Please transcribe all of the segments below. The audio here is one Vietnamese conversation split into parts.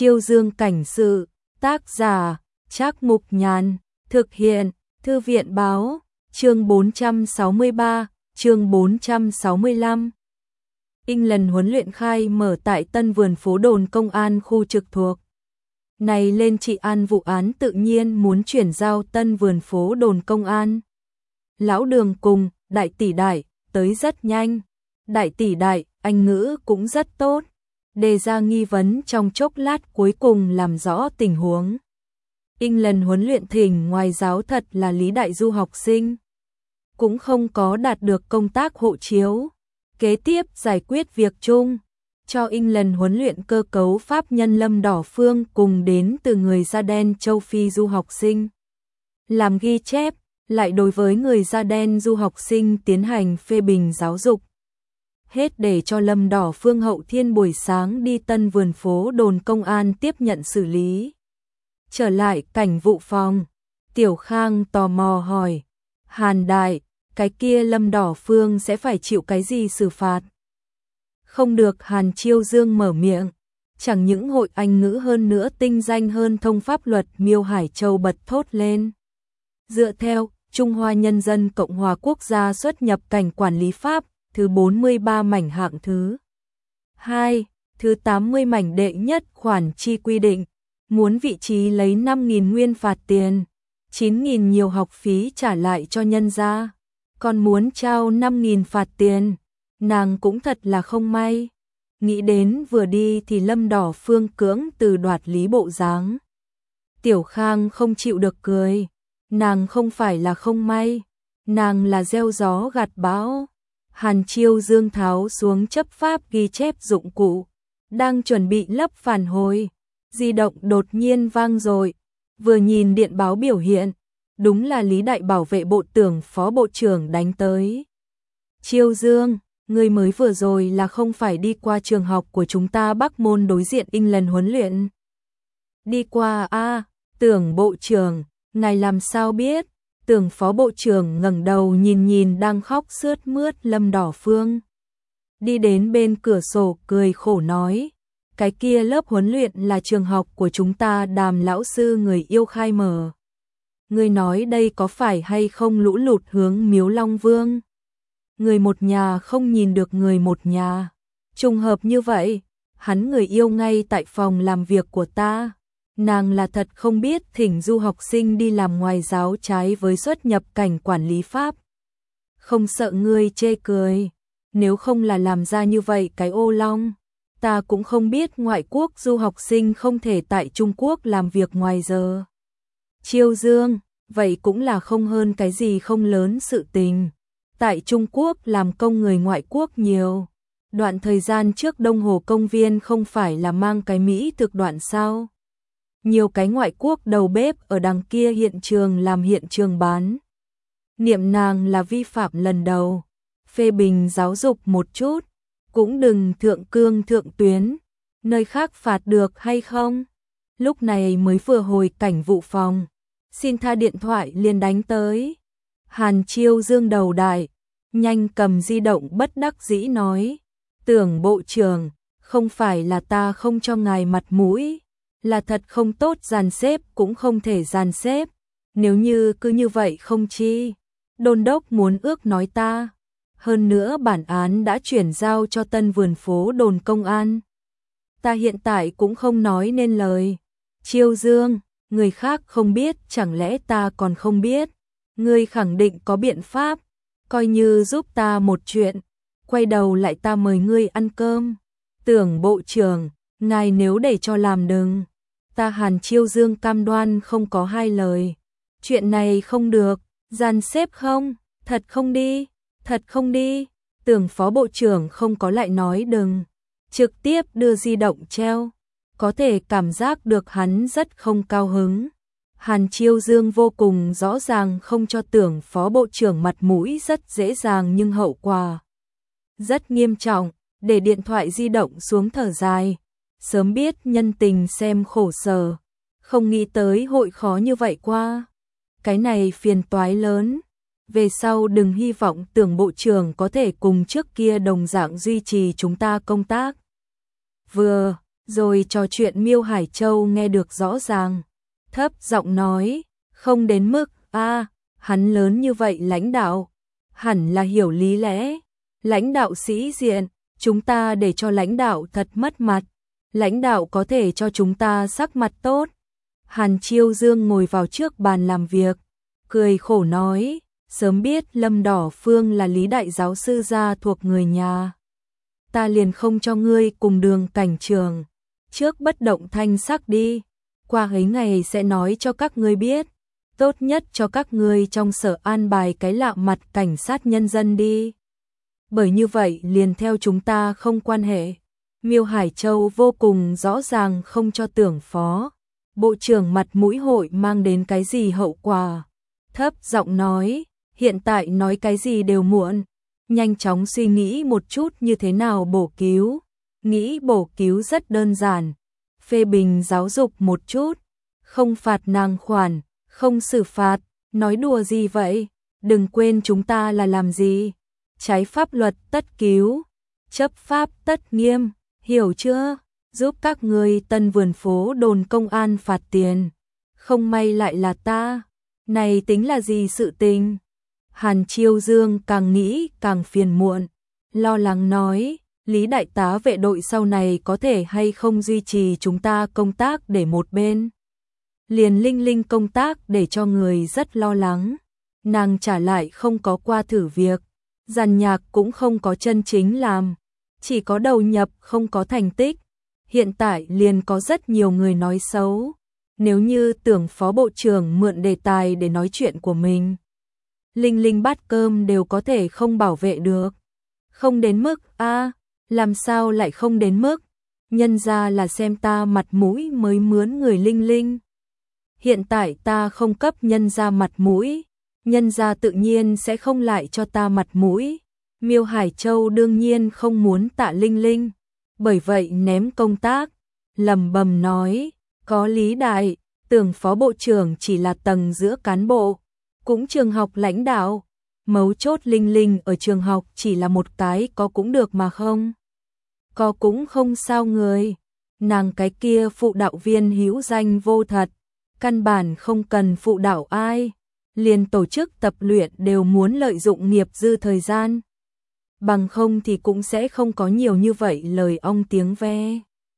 Chiêu Dương cảnh sự, tác giả, Trác Mục Nhàn, thực hiện, Thư viện báo, chương 463, chương 465. England huấn luyện khai mở tại Tân Vườn Phố đồn công an khu trực thuộc. Này lên trị an vụ án tự nhiên muốn chuyển giao Tân Vườn Phố đồn công an. Lão Đường cùng, đại tỷ đại, tới rất nhanh. Đại tỷ đại, Anh ngữ cũng rất tốt. Đề ra nghi vấn trong chốc lát cuối cùng làm rõ tình huống. England huấn luyện thỉnh ngoài giáo thật là Lý Đại Du học sinh. Cũng không có đạt được công tác hộ chiếu. Kế tiếp giải quyết việc chung. Cho England huấn luyện cơ cấu pháp nhân Lâm Đỏ Phương cùng đến từ người da đen châu Phi du học sinh. Làm ghi chép, lại đối với người da đen du học sinh tiến hành phê bình giáo dục. Hết để cho Lâm Đỏ Phương hậu thiên buổi sáng đi Tân Vườn Phố đồn công an tiếp nhận xử lý. Trở lại cảnh vụ phòng, Tiểu Khang tò mò hỏi, Hàn Đại, cái kia Lâm Đỏ Phương sẽ phải chịu cái gì xử phạt? Không được. Hàn Chiêu Dương mở miệng, chẳng những hội Anh ngữ hơn nữa tinh danh hơn thông pháp luật. Miêu Hải Châu bật thốt lên. Dựa theo Trung Hoa Nhân dân Cộng hòa Quốc gia xuất nhập cảnh quản lý pháp thứ 43 mảnh hạng thứ 2, thứ 80 mảnh đệ nhất khoản chi quy định, muốn vị trí lấy 5.000 nguyên phạt tiền, 9.000 nhiều học phí trả lại cho nhân gia, còn muốn trao 5.000 phạt tiền, nàng cũng thật là không may. Nghĩ đến vừa đi thì Lâm Đỏ Phương cưỡng từ đoạt lý bộ dáng. Tiểu Khang không chịu được cười, nàng không phải là không may, nàng là gieo gió gặt bão. Hàn Chiêu Dương tháo xuống chấp pháp ghi chép dụng cụ, đang chuẩn bị lấp phản hồi, di động đột nhiên vang dội, vừa nhìn điện báo biểu hiện, đúng là Lý Đại bảo vệ bộ tưởng phó bộ trưởng đánh tới. Chiêu Dương, người mới vừa rồi là không phải đi qua trường học của chúng ta Bắc Môn đối diện England huấn luyện? Đi qua a, Tưởng bộ trưởng, ngài làm sao biết? Tưởng phó bộ trưởng ngẩng đầu nhìn đang khóc sướt mướt Lâm Đỏ Phương. Đi đến bên cửa sổ cười khổ nói, cái kia lớp huấn luyện là trường học của chúng ta Đàm lão sư người yêu khai mở. Người nói đây có phải hay không lũ lụt hướng Miếu Long Vương? Người một nhà không nhìn được người một nhà. Trùng hợp như vậy, hắn người yêu ngay tại phòng làm việc của ta. Nàng là thật không biết thỉnh du học sinh đi làm ngoài giáo trái với xuất nhập cảnh quản lý pháp. Không sợ ngươi chê cười, nếu không là làm ra như vậy cái ô long, ta cũng không biết ngoại quốc du học sinh không thể tại Trung Quốc làm việc ngoài giờ. Chiêu Dương, vậy cũng là không hơn cái gì không lớn sự tình. Tại Trung Quốc làm công người ngoại quốc nhiều. Đoạn thời gian trước Đông Hồ công viên không phải là mang cái Mỹ thực đoạn sao? Nhiều cái ngoại quốc đầu bếp ở đằng kia hiện trường làm hiện trường bán. Niệm nàng là vi phạm lần đầu. Phê bình giáo dục một chút, cũng đừng thượng cương thượng tuyến. Nơi khác phạt được hay không? Lúc này mới vừa hồi cảnh vụ phòng. Xin tha điện thoại liền đánh tới. Hàn Chiêu Dương đầu đại, nhanh cầm di động bất đắc dĩ nói. Tưởng bộ trưởng, không phải là ta không cho ngài mặt mũi, là thật không tốt dàn xếp cũng không thể dàn xếp. Nếu như cứ như vậy không chi. Đôn đốc muốn ước nói ta. Hơn nữa bản án đã chuyển giao cho Tân Vườn Phố đồn công an. Ta hiện tại cũng không nói nên lời. Chiêu Dương, người khác không biết chẳng lẽ ta còn không biết. Ngươi khẳng định có biện pháp, coi như giúp ta một chuyện, quay đầu lại ta mời ngươi ăn cơm. Tưởng bộ trưởng, ngài nếu để cho làm đừng. Ta Hàn Chiêu Dương cam đoan không có hai lời. Chuyện này không được, dàn xếp không, thật không đi, thật không đi. Tưởng phó bộ trưởng không có lại nói đừng, trực tiếp đưa di động treo. Có thể cảm giác được hắn rất không cao hứng. Hàn Chiêu Dương vô cùng rõ ràng không cho tưởng phó bộ trưởng mặt mũi rất dễ dàng nhưng hậu quả rất nghiêm trọng, để điện thoại di động xuống thở dài. Sớm biết nhân tình xem khổ sở, không nghĩ tới hội khó như vậy qua. Cái này phiền toái lớn, về sau đừng hy vọng tưởng bộ trưởng có thể cùng trước kia đồng dạng duy trì chúng ta công tác. Vừa Rồi trò chuyện Miêu Hải Châu nghe được rõ ràng, thấp giọng nói, không đến mức, hắn lớn như vậy lãnh đạo, hẳn là hiểu lý lẽ, lãnh đạo sĩ diện, chúng ta để cho lãnh đạo thật mất mặt, lãnh đạo có thể cho chúng ta sắc mặt tốt. Hàn Chiêu Dương ngồi vào trước bàn làm việc, cười khổ nói, sớm biết Lâm Đỏ Phương là Lý đại giáo sư gia thuộc người nhà, ta liền không cho ngươi cùng Đường Cảnh Trường, trước bất động thanh sắc đi, qua ấy ngày sẽ nói cho các ngươi biết, tốt nhất cho các ngươi trong sở an bài cái lạ mặt cảnh sát nhân dân đi. Bởi như vậy liền theo chúng ta không quan hệ. Miêu Hải Châu vô cùng rõ ràng không cho Tưởng Phó Bộ trưởng mặt mũi hội mang đến cái gì hậu quả. Thấp giọng nói, hiện tại nói cái gì đều muộn, nhanh chóng suy nghĩ một chút như thế nào bổ cứu. Nghĩ bổ cứu rất đơn giản, phê bình giáo dục một chút, không phạt nàng khoản, không xử phạt, nói đùa gì vậy, đừng quên chúng ta là làm gì, trái pháp luật tất cứu, chấp pháp tất nghiêm, hiểu chưa, giúp các người Tân Vườn phố đồn công an phạt tiền, không may lại là ta, này tính là gì sự tình. Hàn Chiêu Dương càng nghĩ càng phiền muộn, lo lắng nói, Lý đại tá vệ đội sau này có thể hay không duy trì chúng ta công tác để một bên. Liền Linh Linh công tác để cho người rất lo lắng, nàng trả lại không có qua thử việc, dàn nhạc cũng không có chân chính làm, chỉ có đầu nhập không có thành tích, hiện tại liền có rất nhiều người nói xấu, nếu như Tưởng Phó Bộ trưởng mượn đề tài để nói chuyện của mình. Linh Linh bát cơm đều có thể không bảo vệ được, không đến mức, làm sao lại không đến mức, nhân ra là xem ta mặt mũi mới mướn người Linh Linh. Hiện tại ta không cấp nhân ra mặt mũi, nhân ra tự nhiên sẽ không lại cho ta mặt mũi. Miêu Hải Châu đương nhiên không muốn tạ Linh Linh, bởi vậy ném công tác, lẩm bẩm nói, có Lý đại, Tưởng Phó Bộ trưởng chỉ là tầng giữa cán bộ, cũng trường học lãnh đạo, mấu chốt Linh Linh ở trường học chỉ là một cái có cũng được mà không. Có cũng không sao người, nàng cái kia phụ đạo viên hữu danh vô thật, căn bản không cần phụ đạo ai, liền tổ chức tập luyện đều muốn lợi dụng nghiệp dư thời gian. Bằng không thì cũng sẽ không có nhiều như vậy lời ong tiếng ve.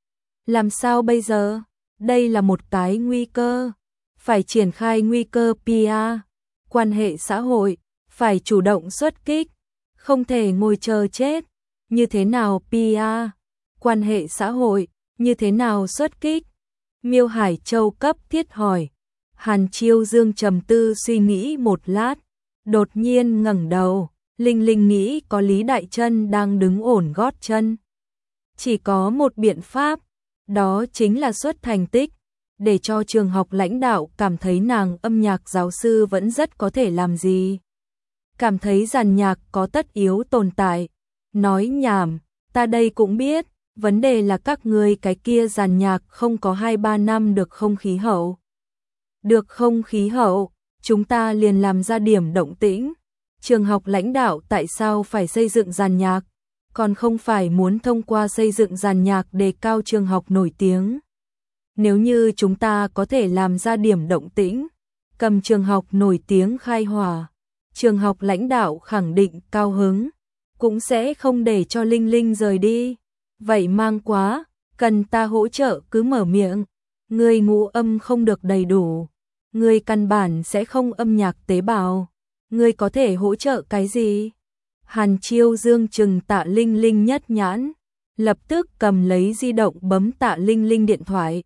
Làm sao bây giờ? Đây là một cái nguy cơ, phải triển khai nguy cơ PR, quan hệ xã hội, phải chủ động xuất kích, không thể ngồi chờ chết. Như thế nào PR, quan hệ xã hội, như thế nào xuất kích? Miêu Hải Châu cấp thiết hỏi. Hàn Chiêu Dương trầm tư suy nghĩ một lát, đột nhiên ngẩng đầu, Linh Linh nghĩ có Lý Đại Trân đang đứng ổn gót chân. Chỉ có một biện pháp, đó chính là xuất thành tích, để cho trường học lãnh đạo cảm thấy nàng âm nhạc giáo sư vẫn rất có thể làm gì. Cảm thấy dàn nhạc có tất yếu tồn tại. Nói nhảm, ta đây cũng biết, vấn đề là các ngươi cái kia dàn nhạc không có 2-3 năm được không khí hậu. Được không khí hậu, chúng ta liền làm ra điểm động tĩnh. Trường học lãnh đạo tại sao phải xây dựng dàn nhạc, còn không phải muốn thông qua xây dựng dàn nhạc đề cao trường học nổi tiếng. Nếu như chúng ta có thể làm ra điểm động tĩnh, cầm trường học nổi tiếng khai hỏa, trường học lãnh đạo khẳng định cao hứng, cũng sẽ không để cho Linh Linh rời đi. Vậy mang quá, cần ta hỗ trợ cứ mở miệng, người ngũ âm không được đầy đủ, người căn bản sẽ không âm nhạc tế bào, người có thể hỗ trợ cái gì? Hàn Chiêu Dương trừng Tạ Linh Linh nhất nhãn, lập tức cầm lấy di động bấm Tạ Linh Linh điện thoại.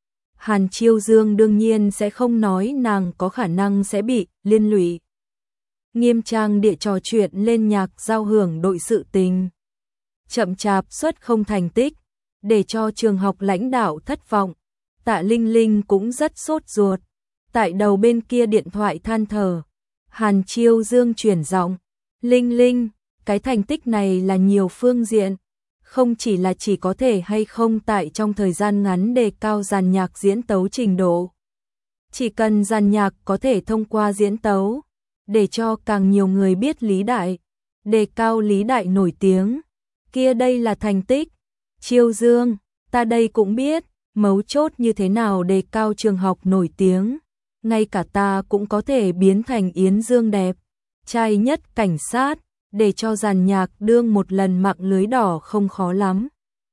Hàn Chiêu Dương đương nhiên sẽ không nói nàng có khả năng sẽ bị liên lụy. Nghiêm trang địa trò chuyện lên nhạc giao hưởng đội sự tình. Chậm chạp xuất không thành tích, để cho trường học lãnh đạo thất vọng. Tạ Linh Linh cũng rất sốt ruột. Tại đầu bên kia điện thoại than thở. Hàn Chiêu Dương chuyển giọng. Linh Linh, cái thành tích này là nhiều phương diện. Không chỉ là chỉ có thể hay không tại trong thời gian ngắn đề cao dàn nhạc diễn tấu trình độ. Chỉ cần dàn nhạc có thể thông qua diễn tấu, để cho càng nhiều người biết Lý Đại, đề cao Lý Đại nổi tiếng, kia đây là thành tích. Chiêu Dương, Ta đây cũng biết, mấu chốt như thế nào đề cao trường học nổi tiếng. Ngay cả ta cũng có thể biến thành Yến Dương đẹp, trai nhất cảnh sát, để cho dàn nhạc đương một lần mạng lưới đỏ không khó lắm.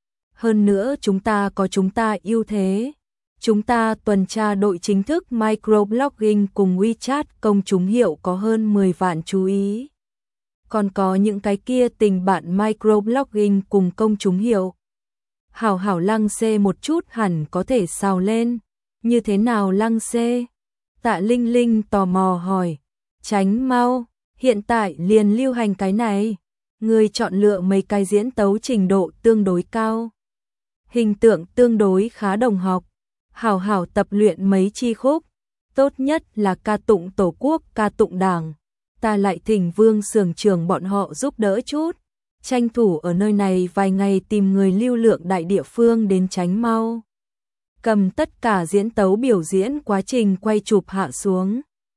Hơn nữa chúng ta có chúng ta ưu thế. Chúng ta tuần tra đội chính thức microblogging cùng WeChat công chúng hiệu có hơn 10 vạn chú ý. Còn có những cái kia tình bạn microblogging cùng công chúng hiệu. Hảo hảo Lăng xê một chút hẳn có thể xào lên. Như thế nào Lăng xê? Tạ Linh Linh tò mò hỏi. Tránh mau, hiện tại liền lưu hành cái này. Người chọn lựa mấy cái diễn tấu trình độ tương đối cao. Hình tượng tương đối khá đồng học. Hảo hảo tập luyện mấy chi khúc. Tốt nhất là ca tụng Tổ quốc, ca tụng Đảng. Ta lại thỉnh Vương xưởng trưởng bọn họ giúp đỡ chút. Tranh thủ ở nơi này vài ngày tìm người lưu lượng đại địa phương đến tránh mau. Cầm tất cả diễn tấu biểu diễn quá trình quay chụp hạ xuống.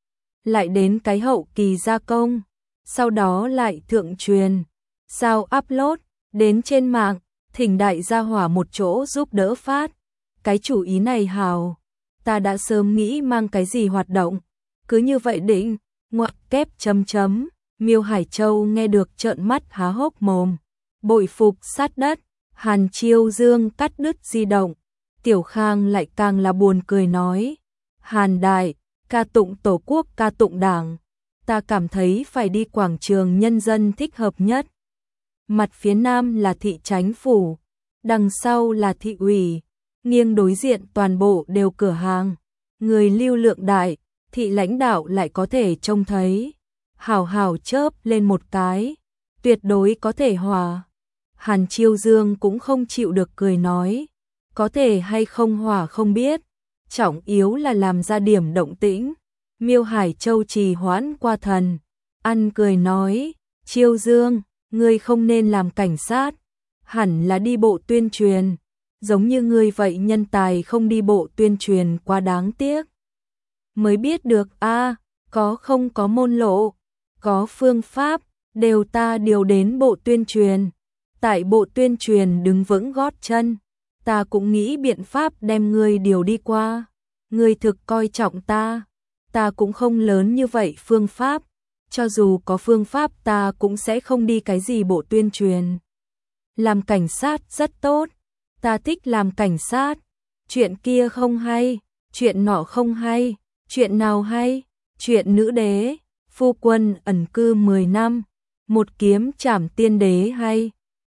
Lại đến cái hậu kỳ gia công. Sau đó lại thượng truyền. Sao upload đến trên mạng. Thỉnh đại gia hỏa một chỗ giúp đỡ phát. Cái chủ ý này hào. Ta đã sớm nghĩ mang cái gì hoạt động. Cứ như vậy định. Ngoặc kép chấm chấm. Miêu Hải Châu nghe được trợn mắt há hốc mồm. Bội phục sát đất. Hàn Chiêu Dương cắt đứt di động. Tiểu Khang lại càng là buồn cười nói. Hàn đại, ca tụng Tổ quốc, ca tụng Đảng. Ta cảm thấy phải đi quảng trường Nhân dân thích hợp nhất. Mặt phía nam là thị chánh phủ. Đằng sau là thị ủy. Nghiêng đối diện toàn bộ đều cửa hàng. Người lưu lượng đại, thị lãnh đạo lại có thể trông thấy. Hảo hảo chớp lên một cái. Tuyệt đối có thể hòa. Hàn Chiêu Dương cũng không chịu được cười nói. Có thể hay không hòa không biết. Trọng yếu là làm ra điểm động tĩnh. Miêu Hải Châu trì hoãn qua thần. Ăn cười nói. Chiêu Dương, ngươi không nên làm cảnh sát. Hẳn là đi bộ tuyên truyền. Giống như ngươi vậy nhân tài không đi bộ tuyên truyền quá đáng tiếc. Mới biết được a có không có môn lộ. Có phương pháp, đều ta điều đến bộ tuyên truyền. Tại bộ tuyên truyền đứng vững gót chân. Ta cũng nghĩ biện pháp đem ngươi điều đi qua. Ngươi thực coi trọng ta. Ta cũng không lớn như vậy phương pháp. Cho dù có phương pháp ta cũng sẽ không đi cái gì bộ tuyên truyền. Làm cảnh sát rất tốt. Ta thích làm cảnh sát. Chuyện kia không hay. Chuyện nọ không hay. Chuyện nào hay? Chuyện nữ đế. Phu quân ẩn cư 10 năm. Một kiếm trảm tiên đế hay.